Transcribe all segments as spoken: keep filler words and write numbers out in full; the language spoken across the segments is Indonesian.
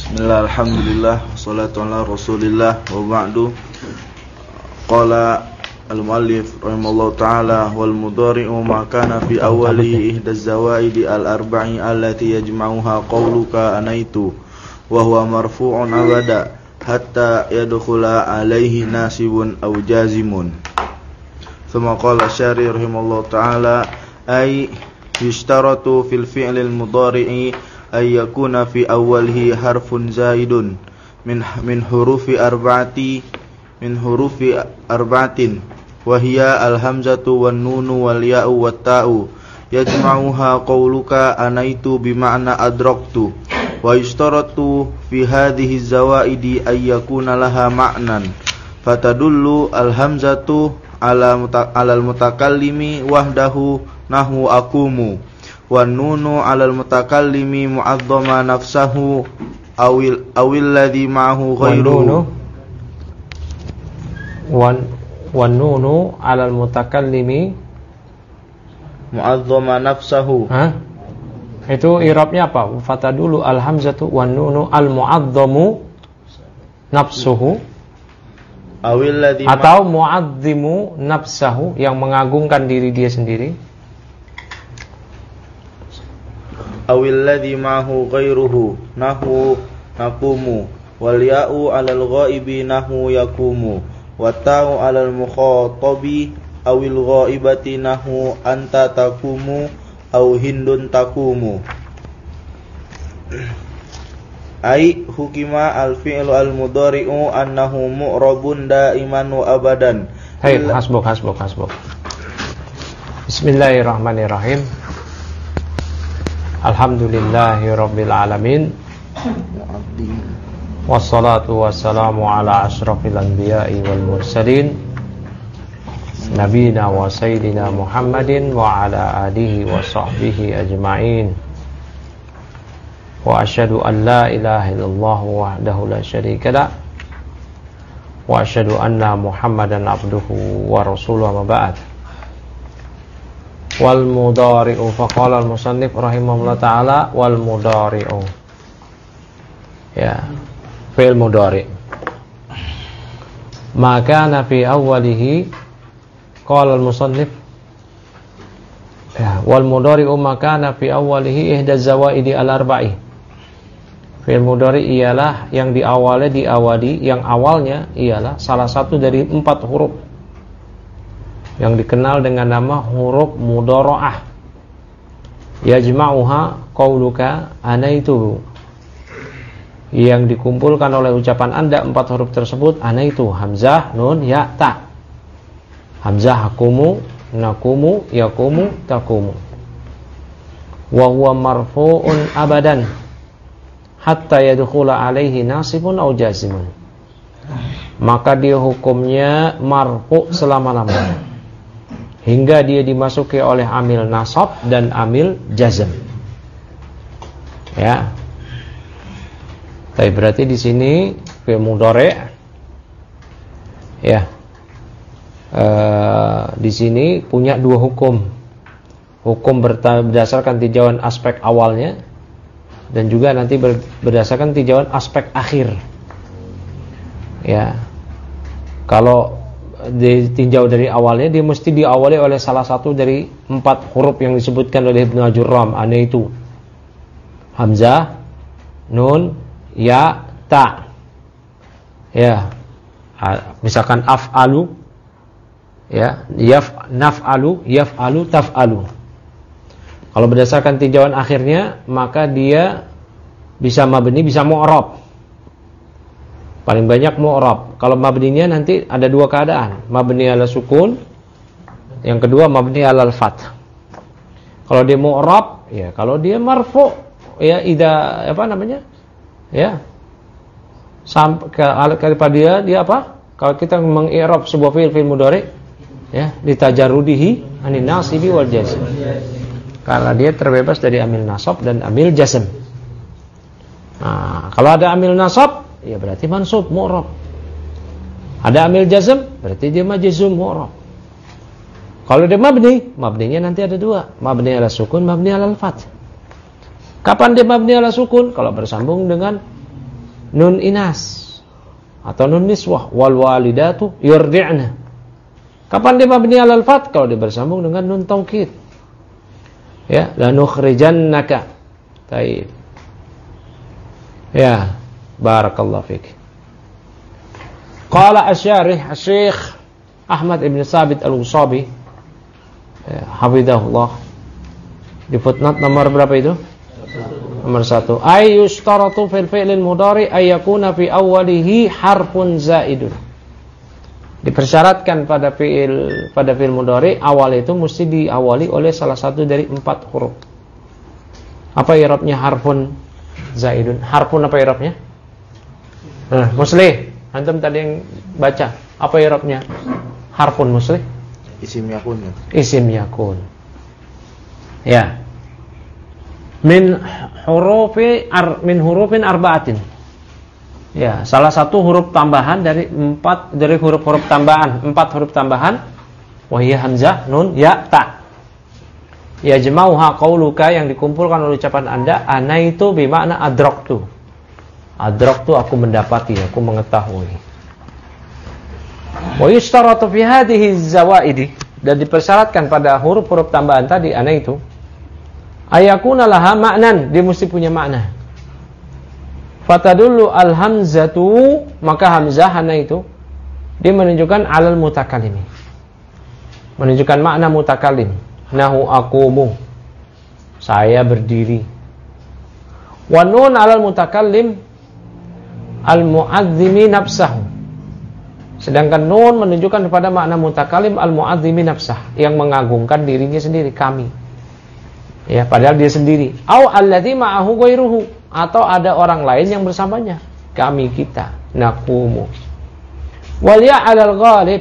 Bismillah, alhamdulillah, salatu ala rasulillah, wa ba'du. Qala al-muallif rahimallahu ta'ala, wal mudhari'u ma kana fi awwali ihda az-zawaidi al-arba'i allati yajma'uha qawluka anaitu wa huwa marfu'un abada hatta yadkhula alaihi nasibun aw jazimun. Thumma qala syari rahimallahu ta'ala, ay yushtaratu fil fi'lil mudhari'i ay yakuna fi awwalihi harfun zaidun min min hurufi arba'ati min hurufi arba'atin wa hiya al-hamzatu wan nunu wal ya'u wat ta'u yajma'uha qawluka anaitu bima'na adraktu wa yushtaratu fi hadhihi az-zawaidi ay yakuna laha ma'nan fatadullu al-hamzatu ala muta, ala al-mutakallimi wahdahu nahu akumu wan nunu 'alal mutakallimi mu'azzama nafsahu awil awil ladzi ma'ahu ghairuhu wan wan nunu 'alal mutakallimi mu'azzama nafsahu. Hah? Itu i'rabnya apa? Fata dulu al hamzatu wan nunu al mu'azzamu nafsuhu awil ladzi atau mu'azzimu nafsahu, yang mengagungkan diri dia sendiri. awil ladzi ma'ahu ghairuhu nahu naqumu wal ya'u 'alal ghaibi nahu yaqumu wat ta'u 'alal mukhatabi awil ghaibati nahu anta taqumu aw hindun taqumu. Ai hukima al fi'lu al mudhari'u annahu mu'rabun da'iman wa abadan. Hai, hasbuk hasbuk hasbuk. Bismillahirrahmanirrahim. Alhamdulillahi rabbil alamin. Wassalatu wassalamu ala asyrafil anbiya'i wal mursalin nabiyina wa sayyidina Muhammadin wa ala alihi wa sahbihi ajma'in. Wa asyhadu an la ilaha illallah wahdahu la syarika lah wa asyhadu anna Muhammadan abduhu wa rasuluhu, ma ba'd. Wal mudhari'u faqala al-musannif rahimahullah ta'ala wal mudhari'u, ya, fi'il mudhari' maka na fi awwalihi qala al-musannif, ya, wal mudhari'u maka na fi awwalihi ihda zawaidi al-arba'i. Fi'il mudhari' ialah yang diawali diawali yang awalnya ialah salah satu dari empat huruf yang dikenal dengan nama huruf mudhara'ah. Yajma'uha qauluka anaitu, yang dikumpulkan oleh ucapan Anda empat huruf tersebut, anaitu, hamzah, nun, ya, ta. Hamzah hakumu, nakumu, yakumu, takumu. Wa huwa marfu'un abadan hatta yadkhula alaihi nasibun aw jazimun. Maka dia hukumnya marfu' selama-lamanya hingga dia dimasuki oleh amil nasab dan amil jazm. Ya. Tapi berarti di sini fi'il mudhari' ya. E, di sini punya dua hukum. Hukum berdasarkan tinjauan aspek awalnya dan juga nanti berdasarkan tinjauan aspek akhir. Ya. Kalau ditinjau dari awalnya, dia mesti diawali oleh salah satu dari empat huruf yang disebutkan oleh Ibnu Ajurram, anaitu, hamzah, nun, ya, ta. Ya. Misalkan af'alu, ya, yaf, naf'alu, yaf'alu, taf'alu. Kalau berdasarkan tinjauan akhirnya, maka dia bisa mabni, bisa mu'rab. Paling banyak mu'rab. Kalau mabninya nanti ada dua keadaan, mabni ala sukun, yang kedua mabni ala fath. Kalau dia mu'rab, ya, kalau dia marfu, ya, ida apa namanya? Ya. Sampai kepada dia dia apa? Kalau kita mengi'rab sebuah fi'il fi'il mudhari', ya, litajarrudihi anin nasibi wal jazm. Karena dia terbebas dari amil nasab dan amil jazm. Nah, kalau ada amil nasab, ya berarti mansub mu'rab. Ada amil jazm, berarti dia majzum mu'rab. Kalau dia mabni, mabninya nanti ada dua, mabni ala sukun, mabni ala fath. Kapan dia mabni ala sukun? Kalau bersambung dengan nun inas atau nun niswah, wal walidatu yurdi'na. Kapan dia mabni alal fath? Kalau dia bersambung dengan nun taukid. Ya, lanukhrijannaka. Baik. Ya, barakallahu fik. Qala asy-syarih Asy-Syaikh Ahmad Ibn Sabit Al-Usabi, ya, hafizahullah, di footnote nomor berapa itu? Nomor satu. Ay yustaratu fil fi'lil mudhari ay yakuna fi awwalihi harfun zaidun. Dipersyaratkan pada fi'il pada fi'il mudhari awal itu mesti diawali oleh salah satu dari empat huruf. Apa i'rabnya harfun zaidun? Harfun apa i'rabnya? Nah, Muslih, antum tadi yang baca, apa i'rabnya? Harfun Muslih? Isim yakun. Ya. Isim yakun. Ya. Min hurufi ar, min hurufin arba'atin. Ya, salah satu huruf tambahan dari empat dari huruf-huruf tambahan, empat huruf tambahan. Wa hiya hamzah, nun, ya, ta. Ya jamauha qauluka, yang dikumpulkan oleh ucapan Anda, ana itu bermakna adraktu. Adraktu aku mendapati, aku mengetahui. Wa yustaratu fi hadhihi zawaidi, dan dipersyaratkan pada huruf-huruf tambahan tadi ana itu ayakuna laha maknan, dia mesti punya makna. Fatadullu al-hamzatu, maka hamzah ana itu dia menunjukkan alal mutakallim, menunjukkan makna mutakallim. Nahu aqumu, saya berdiri. Wa nun alal mutakallim al-mu'azzimi nafsahu, sedangkan nun menunjukkan kepada makna mutakallim al-mu'azzimi nafsah, yang mengagungkan dirinya sendiri, kami. Ya, padahal dia sendiri. Au alladzi ma'ahu ghairuhu, atau ada orang lain yang bersamanya, kami, kita, naqumu. Wal ya 'alal ghalib,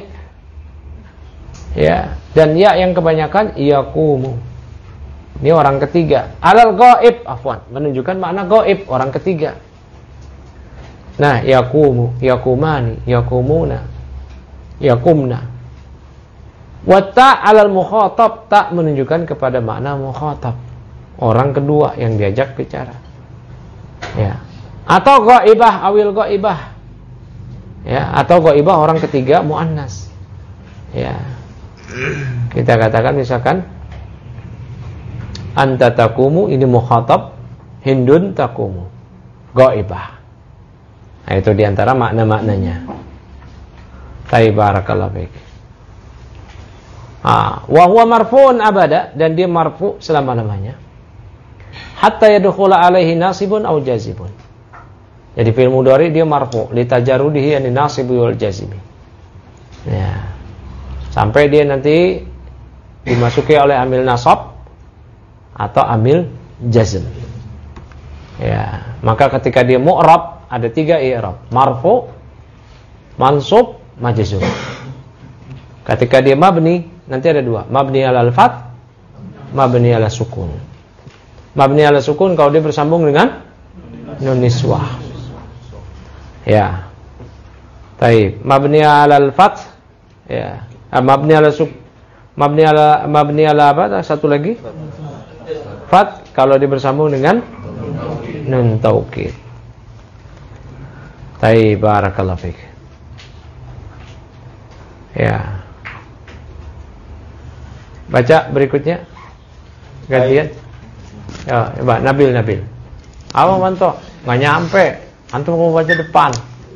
ya, dan ya yang kebanyakan yaqumu. Ini orang ketiga. Alal ghaib, afwan, menunjukkan makna ghaib, orang ketiga. Nah, yaqumu, yaqumani, yaqumuna, yaqumna. Wa ta 'alal mukhatab, tak menunjukkan kepada makna mukhatab, orang kedua yang diajak bicara. Ya. Atau ghaibah, awil ghaibah. Ya, atau ghaibah orang ketiga muannas. Ya. Kita katakan misalkan anta taqumu, ini mukhatab, hindun taqumu, ghaibah. Nah, itu diantara makna-maknanya. Taib, barakallahu fiik. Ah, wa huwa marfu'un abada, dan dia marfu' selama-lamanya. Hatta yadkhula alaihi nasibun aw jazibun. Jadi fi'il mudhari dia marfu' li tajarrudihi an nasibi wal jazimi. Ya. Sampai dia nanti dimasuki oleh amil nasab atau amil jazm. Ya, maka ketika dia mu'rab ada tiga i'rab, marfu, mansub, majzum. Ketika dia mabni nanti ada dua, mabni alal fath, mabni ala sukun. Mabni ala sukun kalau dia bersambung dengan nun niswah. Ya. Baik, mabni alal fath, ya. Ah, mabni ala suk, mabni ala mabni ala apa? Satu lagi. Fath kalau dia bersambung dengan nun taukid. Taib, barakallahu fiik. Ya. Baca berikutnya. Gantian. Ya, coba Nabil Nabil. Apa manto? Enggak nyampe. Antum mau baca depan.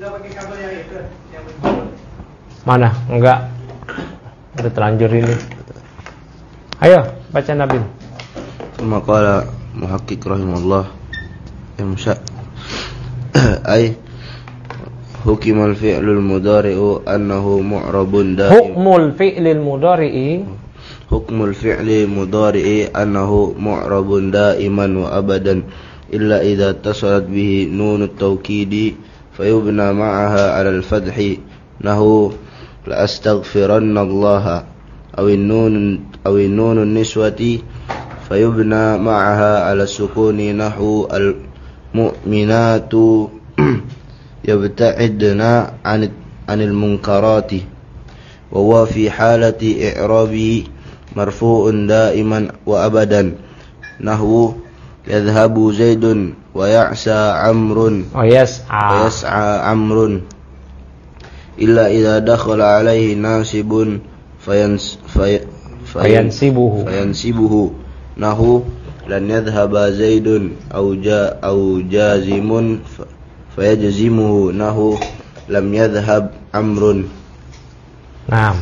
Mana? Enggak. Udah terlanjur ini. Ayo, baca Nabil. Maqala muhaqqiq rahimahullah imsha ay hukimal fi'lul mudhari'u annahu mu'rabun da'im. Hukmul fi'lil mudhari'i, hukmul fi'li mudhari'i annahu mu'rabun da'iman wa abadan illa idza tasalat bihi nunut tawkidi fayubna ma'aha 'ala al-fathi nahu la astaghfiranna Allah aw an-nun aw an-nun an-niswati fayubna ma'aha 'ala sukuni nahu al-mu'minatu yabta'idna 'an 'anil munkarati wa huwa fi halati i'rabi marfu'un da'iman wa abadan nahu yadhhabu Zaidun wa ya'sa Amrun Oh yas'a wa yas'a Amrun illa idza dakhala alaihi nasibun fayans fay, fayansibuhu fayansibuhu nahu lan yadhhaba Zaidun au ja au jazimun fayajzimuhu nahu lam yadhhab Amrun. Naam.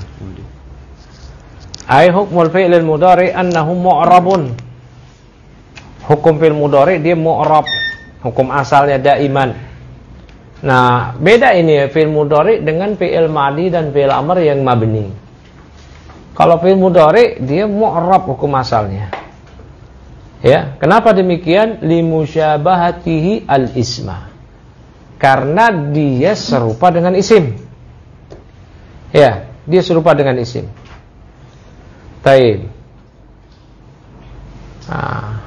Ai hukmul fi'lil mudhari annahu mu'rabun. Hukum fi'il mudhari dia mu'rab. Hukum asalnya daiman. Nah, beda ini fi'il mudhari dengan fi'il madi dan fi'il amr yang mabni. Kalau fi'il mudhari dia mu'rab hukum asalnya. Ya, kenapa demikian? Limusyabahatihi al-isma. Karena dia serupa dengan isim. Ya, dia serupa dengan isim. Taib. Ah.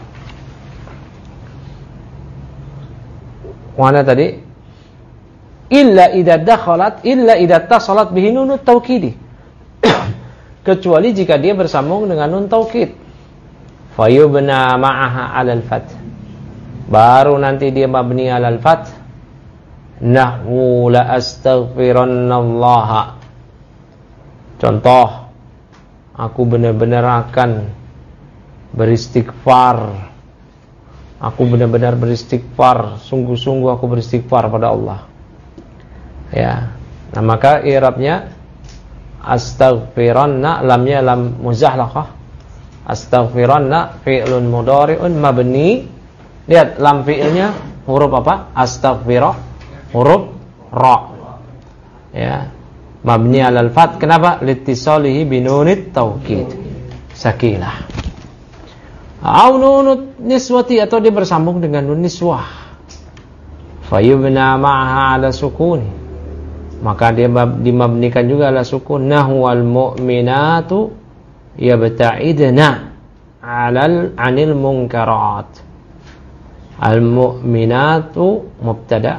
Mana tadi? Illa idza dakhalat illa idza tasalat bihi nunut taukidi. Kecuali jika dia bersambung dengan nun taukid. Fayubna ma'aha 'alal fath. Baru nanti dia mabni 'alal fath. Nahwu la astaghfirannallaha. Contoh, aku benar-benar akan beristighfar. Aku benar-benar beristighfar, sungguh-sungguh aku beristighfar pada Allah. Ya. Nah, maka i'rabnya astaghfiranna, lamnya lam muzahlaqah. Astaghfiranna fi'lun mudhari'un mabni. Lihat lam fi'ilnya huruf apa? Astaghfira, huruf ra. Ya. Mabni 'alal fath. Kenapa? Litisalihi binunit taukid. Sakilah. Au nunut niswati, atau dia bersambung dengan nun niswah. Fayubna ma'aha 'ala sukuni. Maka dia dimabnikan juga 'ala sukun. Nahwal mu'minatu yabta'idna 'alal 'anil munkarat. Al mu'minatu mubtada.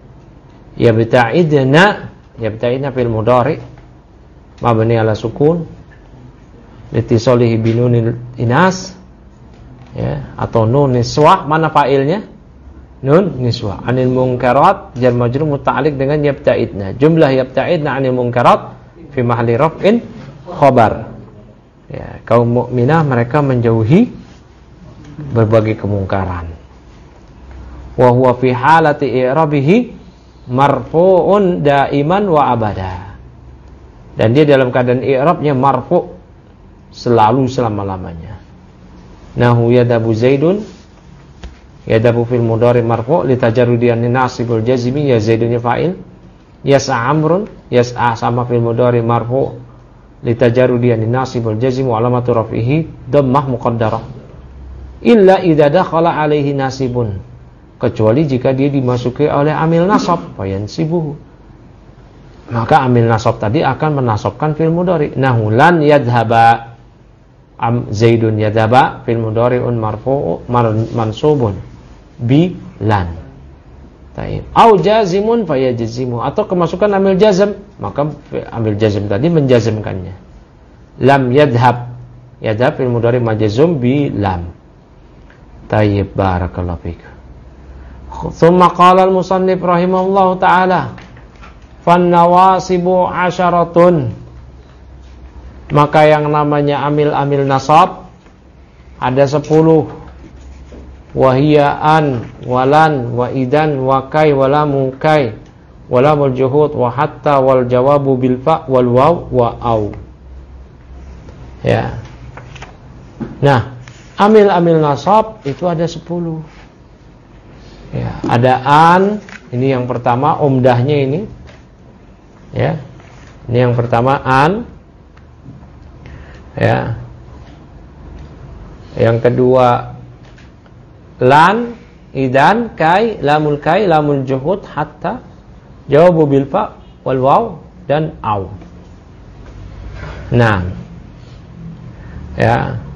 Yabta'idna, yabta'idna fil mudhari mabni 'ala sukun litisalihi binunil inas, ya, atau nun niswah. Mana fa'ilnya? Nun niswah. Anil munkarat jar majrur muta'alliq dengan yabta'idna. Jumlah yabta'idna 'anil munkarat fi mahalli raf'in khabar. Ya, kaum mukminah mereka menjauhi berbagai kemungkaran. Wa huwa fi halati i'rabihi marfu'un daiman wa abada. Dan dia dalam keadaan i'rabnya marfu' selalu selama-lamanya. Nahu yadabu Zaidun, yadabu fil mudhari marfu' litajarrudi an nasibul jazmi, ya Zaidun fa'il. Yas'a Amrun, yas'a sama fil mudhari marfu' litajarrudi an nasibul jazmi wa alamatu raf'ihi dhammah muqaddarah. Illa idza dakhala alaihi nasibun, kecuali jika dia dimasuki oleh amil nasab, fayansibuhu. Maka amil nasab tadi akan menasabkan fil mudhari. Nahu lan yadhhaba am Zaidun yadhhaba fil mudhari'un marfu'u mansubun bi lan. Taib. Au jazimun fayajzimu, atau kemasukan amil jazm, maka amil jazm tadi menjazmkannya. Lam yadhhab, yadhhab fil mudhari majzum bi lam. Tayyib, barakallahu fiik. Tsumma qala al-musannif rahimahullahu ta'ala fan nawasibu asyaratun. Maka yang namanya amil-amil nasab ada sepuluh. Wahiya an, walan, wa idan, wa kai, walamu kai, walamul juhud, wa hatta, wal jawabu bil fa, wal waw, wa au. Ya. Nah, amil-amil nasab itu ada sepuluh. Ya, ada an, ini yang pertama, umdahnya ini. Ya. Ini yang pertama an. Ya. Yang kedua lan, idan, kai, lamul kai, lamul juhud, hatta, jawabu bil fa, wal waw, dan au. Nah. Ya.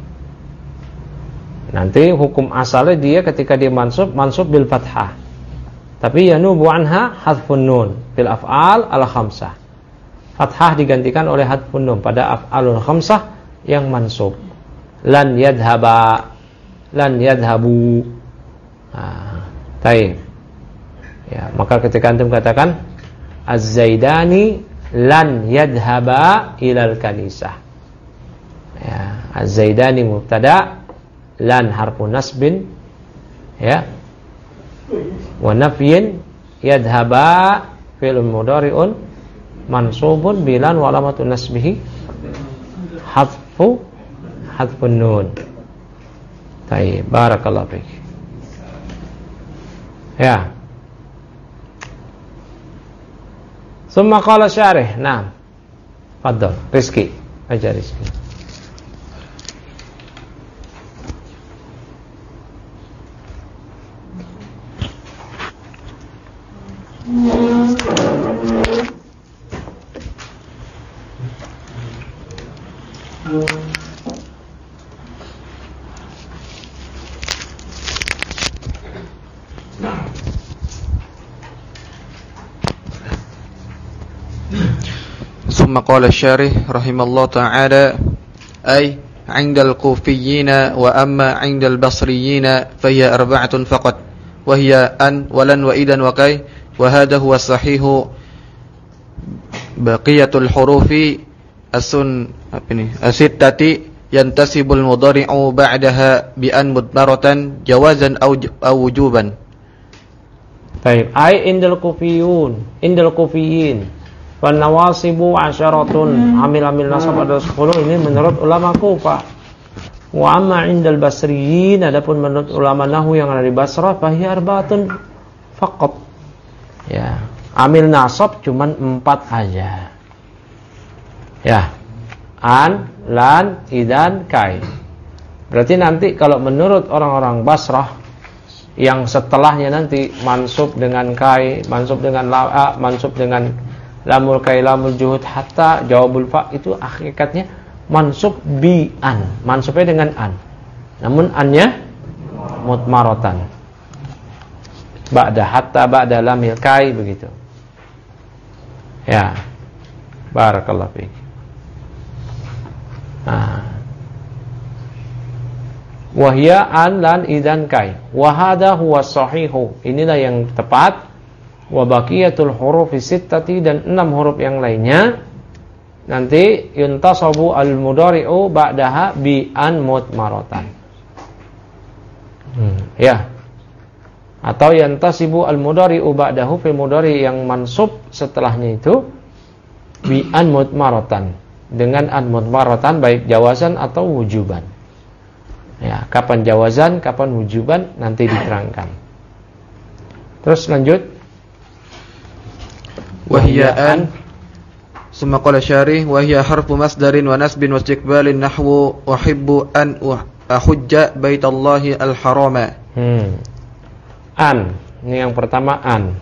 Nanti hukum asalnya dia ketika dia mansub, mansub bil fathah. Tapi yanubu anha hadfun nun fil af'al al khamsah. Fathah digantikan oleh hadfun nun pada af'alul khamsah yang mansub. Lan yadhhaba, lan yadhabu. Nah, taib. Ya, maka ketika antum katakan Az-Zaidani lan yadhaba ilal kanisah. Ya, Az-Zaidani mubtada, lan harfu nasbin, ya. Wa nafyin, yadhaba fi'l mudhari'un mansubun bilan wa alamatun nasbihi hadfu hadfun nun. Taib, barakallahu fiik. Ya. Summa qala syarih. Naam. Fadhal, Rizki. Aja Rizki. ثم قال الشارح رحمه الله تعالى أي عند الكوفيين وأما عند البصريين فهي أربعة فقط وهي أن ولن وإذا وكي وهذا هو الصحيح بقية الحروف السن الستة ينتسب المضارع بعدها بأن مضمرة جوازا أو أو وجوبا. طيب أي عند الكوفيون عند الكوفيين Wanawasibu asyaratun, amil-amil nasab ada sepuluh. Ini menurut ulama Kufah. Wa amma indal basriyin, adapun menurut ulama nahwu yang ada di Basrah, fahiya arba'atun faqat. Ya, amil nasab cuman empat aja. Ya, an, lan, idan, kai. Berarti nanti kalau menurut orang-orang Basrah yang setelahnya nanti mansub dengan kai, mansub dengan la, mansub dengan lamul kai, lamul juhud, hatta, jawabul fa, itu hakikatnya mansub bi an, mansubnya dengan an, namun annya mutmaratan, ba'da hatta, ba'da lamil kai, begitu. Ya, barakallahu fiik. Nah, wahya an, lan, idan, kai. Wahada huwa sahihu, inilah yang tepat. Wa baqiyatul hurufi sittati, dan enam huruf yang lainnya nanti yuntasabu al-mudhari'u ba'daha bi an mutmaratan. Hmm, ya. Atau yantasibu al-mudhari'u ba'dahu fil mudhari' yang mansub setelahnya itu bi an mutmaratan, dengan an mutmaratan, baik jawazan atau wujuban. Ya, kapan jawazan, kapan wujuban nanti diterangkan. Terus lanjut. وهي أن ثم قال الشارح وهي حرف مصدر ونسب واستقبال نحو أحب أن أحج بيت الله الحرام. hmm. An, ini yang pertama an.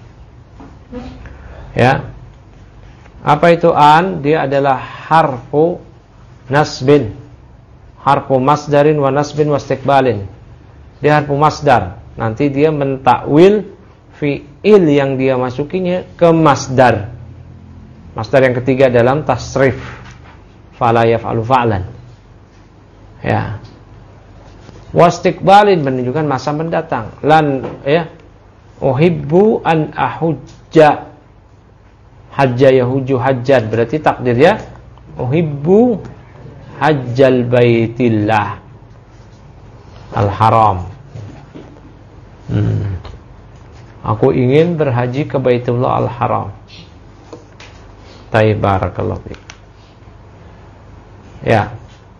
Ya, apa itu an? Dia adalah harfu nasbin, harfu masdarin wa nasbin wa istiqbalin. Dia harfu masdar, nanti dia mentakwil fi'il yang dia masukinya ke masdar. Masdar yang ketiga dalam tasrif, fala yaf'alu fa'lan. Ya. Wastiqbalin menunjukkan masa mendatang. Lan, ya. Uhibbu an ahujja. Hajja yahuju hajjat, berarti takdirnya uhibbu hajjal baitillah al-haram. Hmm. Aku ingin berhaji ke Baitullah Al-Haram. Taib, barakallahu fiik. Ya.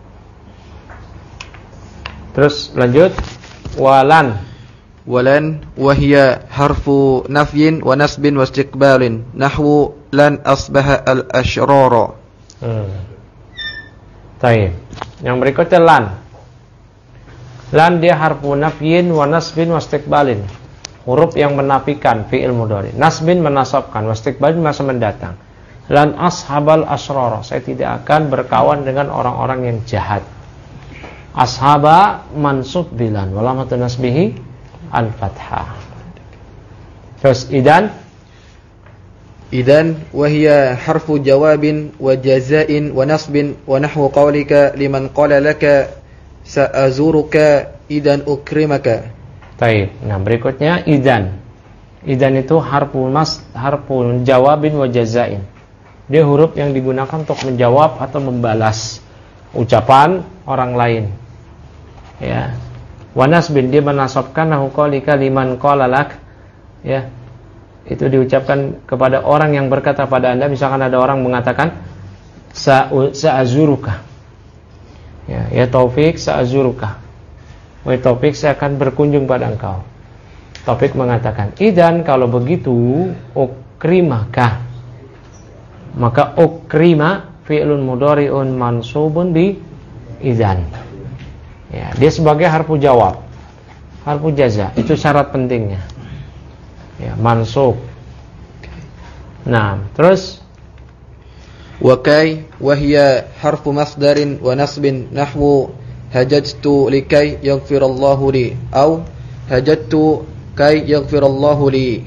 Terus lanjut. Walan. Walan wahya harfu nafyin wa nasbin wa istiqbalin nahwu lan asbaha al-ashrara. Hmm. Taib. Yang berikutnya lan. Lan dia harfu nafyin wa nasbin wa istiqbalin, huruf yang menafikan fi'il mudhari. Nasbin menasabkan, wastiqbalin masa mendatang. Lan ashabal asrara, saya tidak akan berkawan dengan orang-orang yang jahat. Ashaba mansub bilan, walamatun nasbihi al-fathah. Terus idan. Idan wahya harfu jawabin wa jazain wa nasbin wa nahwu qawlika liman qala laka sa'azuruka idan ukrimaka. Baik. Nah, berikutnya idan. Idan itu harful mas harful jawabin wa jazain. Dia huruf yang digunakan untuk menjawab atau membalas ucapan orang lain. Ya. Wa nasbin, dia menasabkan nahu qalika liman qala lak. Ya. Itu diucapkan kepada orang yang berkata pada Anda, misalkan ada orang mengatakan sa'azuruka. Ya, ya Taufik sa'azuruka. Wahai Taufik, saya akan berkunjung pada engkau. Taufik mengatakan, idan kalau begitu ukrimaka. Maka ukrima fi'lun mudhari'un mansubun bi idan. Ya, dia sebagai harfu jawab, harfu jaza, itu syarat pentingnya. Ya, mansub. Nah, terus wa kai wa hiya harfu masdarin wa nasbin nahwu hajajtu likai yaghfirallahu li au hajattu kai yaghfirallahu li.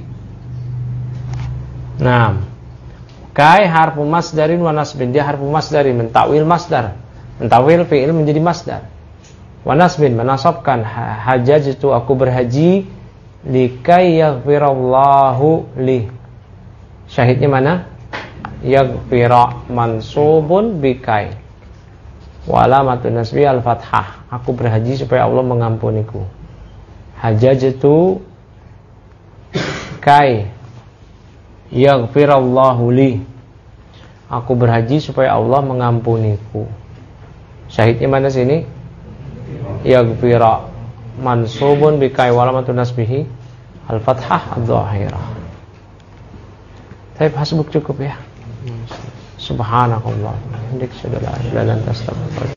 Nah, kai harfu masdarin wa nasbin, dia harfu masdarin, mentakwil masdar, mentakwil fi'il menjadi masdar. Wa nasbin, menasabkan hajajtu, aku berhaji, likai yaghfirallahu li. Syahidnya mana? Yaghfira mansubun bikai. Wa alamatun nasbi al-fathah. Aku berhaji supaya Allah mengampuniku. Hajajtu kai yaghfirallahu li. Aku berhaji supaya Allah mengampuniku. Syahidnya mana sini? Yaghfira mansubun bikai wa alamatun nasbihi al-fathah adh-dhahirah. Tapi hasbuk cukup ya. Subhanakallah. Indik sudah la ilaha illa anta astaghfiruka.